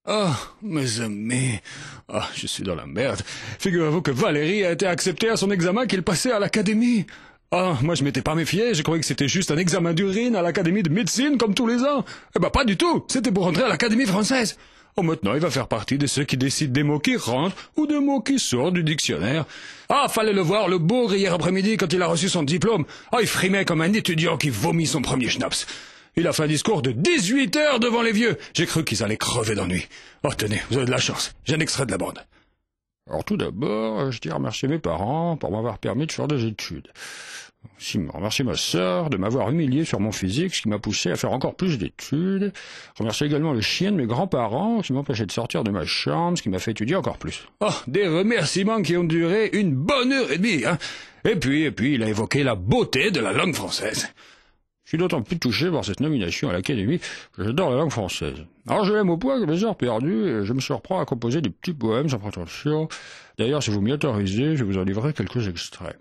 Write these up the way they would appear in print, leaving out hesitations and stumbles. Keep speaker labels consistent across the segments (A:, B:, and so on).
A: Oh, mes amis, je suis dans la merde. Figurez-vous que Valérie a été acceptée à son examen qu'il passait à l'académie. Moi je m'étais pas méfié, je croyais que c'était juste un examen d'urine à l'académie de médecine comme tous les ans. Eh ben pas du tout, c'était pour rentrer à l'académie française. Maintenant il va faire partie de ceux qui décident des mots qui rentrent ou des mots qui sortent du dictionnaire. Fallait le voir, le bourg, hier après-midi quand il a reçu son diplôme. Il frimait comme un étudiant qui vomit son premier schnaps. Il a fait un discours de 18 heures devant les vieux. J'ai cru qu'ils allaient crever d'ennui. Tenez, vous avez de la chance, j'ai un extrait de la bande. Alors tout d'abord, je tiens à remercier mes parents pour m'avoir permis de faire des études. Aussi remercier ma sœur de m'avoir humilié sur mon physique, ce qui m'a poussé à faire encore plus d'études. Remercier également le chien de mes grands-parents qui m'empêchait de sortir de ma chambre, ce qui m'a fait étudier encore plus. Des remerciements qui ont duré une bonne heure et demie, hein. Et puis, il a évoqué la beauté de la langue française. Je suis d'autant plus touché par cette nomination à l'Académie que j'adore la langue française. Alors je l'aime au point que mes heures perdues, et je me surprends à composer des petits poèmes sans prétention. D'ailleurs, si vous m'y autorisez, je vais vous en livrer quelques extraits.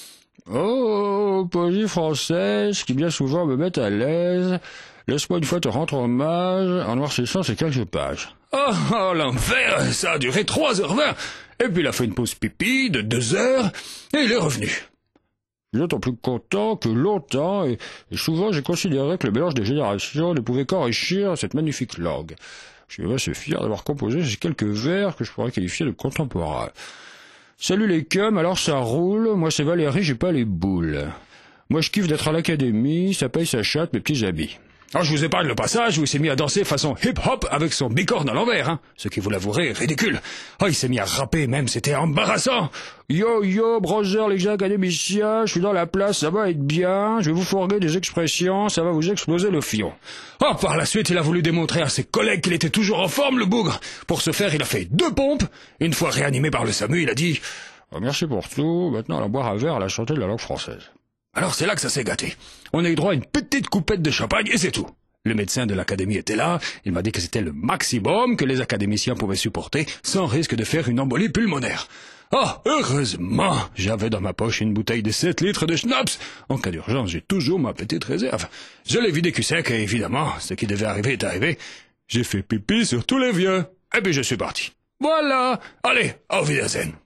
A: Poésie française, qui bien souvent me met à l'aise. Laisse-moi une fois te rendre hommage en noircissant ces quelques pages. L'enfer, ça a duré 3h20. Et puis il a fait une pause pipi de 2 heures, et il est revenu. Je suis d'autant plus content que longtemps, et souvent j'ai considéré que le mélange des générations ne pouvait qu'enrichir cette magnifique langue. Je suis assez fier d'avoir composé ces quelques vers que je pourrais qualifier de contemporains. Salut les cums, alors ça roule, moi c'est Valérie, j'ai pas les boules. Moi je kiffe d'être à l'académie, ça paye sa chatte, mes petits habits. Je vous épargne le passage où il s'est mis à danser façon hip-hop avec son bicorne à l'envers, hein. Ce qui, vous l'avouerez, est ridicule. Il s'est mis à rapper même, c'était embarrassant. Yo, brother, les académiciens, je suis dans la place, ça va être bien, je vais vous fourguer des expressions, ça va vous exploser le fion. Par la suite, il a voulu démontrer à ses collègues qu'il était toujours en forme, le bougre. Pour ce faire, il a fait 2 pompes. Une fois réanimé par le SAMU, il a dit « Merci pour tout, maintenant allons boire un verre à la santé de la langue française. » Alors c'est là que ça s'est gâté. On a eu droit à une petite coupette de champagne et c'est tout. Le médecin de l'académie était là, il m'a dit que c'était le maximum que les académiciens pouvaient supporter sans risque de faire une embolie pulmonaire. Heureusement, j'avais dans ma poche une bouteille de 7 litres de schnapps. En cas d'urgence, j'ai toujours ma petite réserve. Je l'ai vidé cul sec et évidemment, ce qui devait arriver est arrivé. J'ai fait pipi sur tous les vieux. Et puis je suis parti. Voilà. Allez, auf Wiedersehen.